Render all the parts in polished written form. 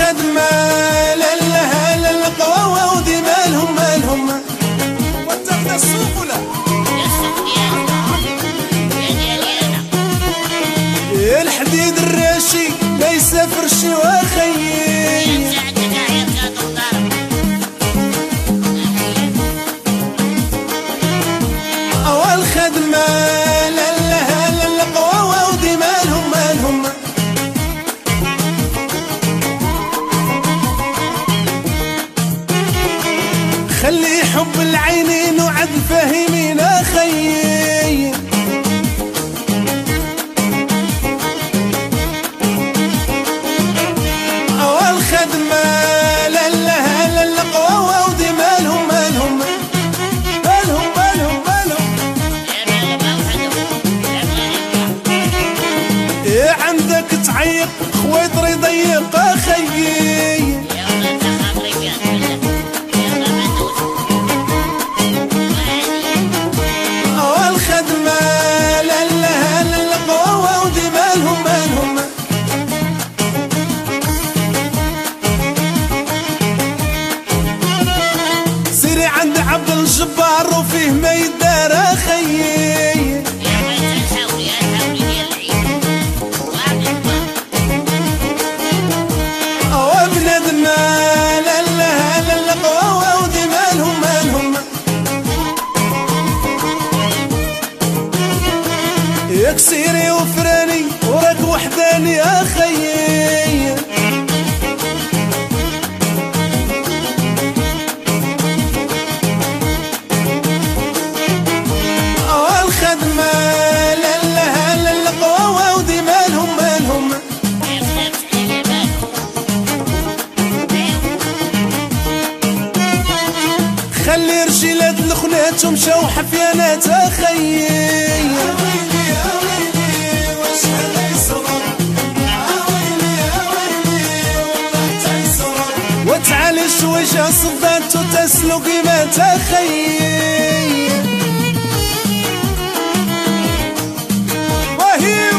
والخدمة للها للقوة ودي مالهم واتخذ السوق ولا الحديد الراشي ما يسافرش وخيي والخدمة للها للقوة ودي مالهم خلي حب العينين وعد فاهمين خيي والخدمة للها للقوة ودي مالهم عندك تعيق خويطري ضيق خيي والخدمة للها للقوة ودي مالهم سيري عند عبد الجبار وفيه ما يدار خيي كسيري وفراني وراك وحداني يا خيي والخدمة للها للقوة ودي مالهم خلي رجيلات الخنات ومشاو حفيانات خيي وتعالي شويشة صدات وتسلو قيمات خيي وهيو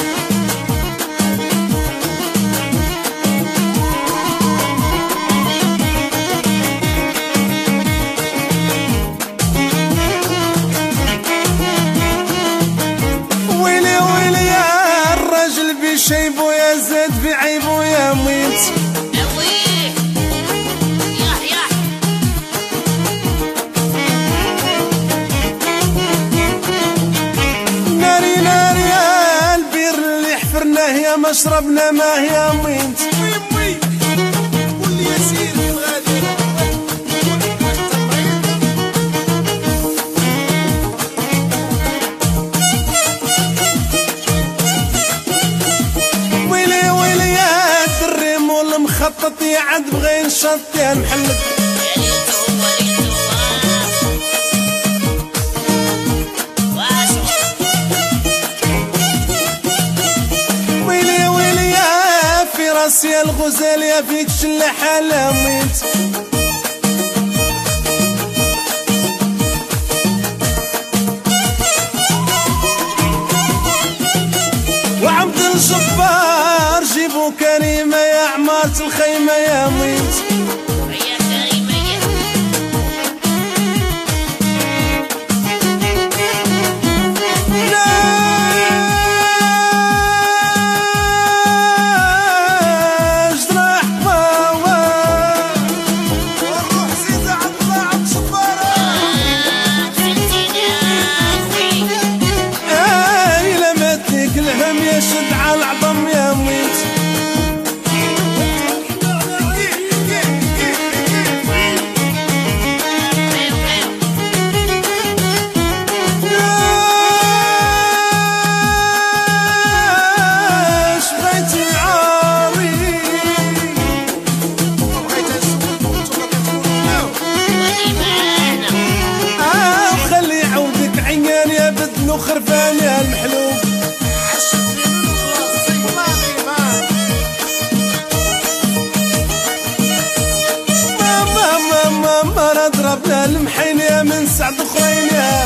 ويلي يا الراجل بشيبو يا زاد بعيبو يا ميت يا ما شربنا ما هي ميت واللي يسير في الغادي ويلي يا الدريم والمخطط يعد بغي نشط يا محمد يا الغزال يا فيك شلحة لاميت وعبد الجبار جيبوا كريمة يا عمارة الخيمة يا ميت يشد على العظم يا ميت شبيت العاري وخلي يعودك عيان يا بدن وخرفان يا المحلوب ضربنا المحين يا من سعد خرين يا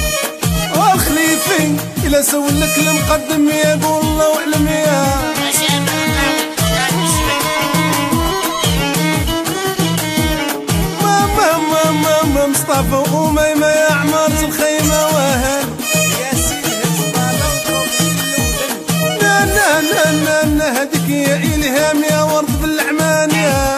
والخليفي إلا سولك المقدم يا قول الله واعلم يا يا مصطفى وأميمة يا عمارة الخيمة وهل يا سيدي هالزبالة وضرب نا نا نا نا هديك يا إلهام يا ورد بالعمان يا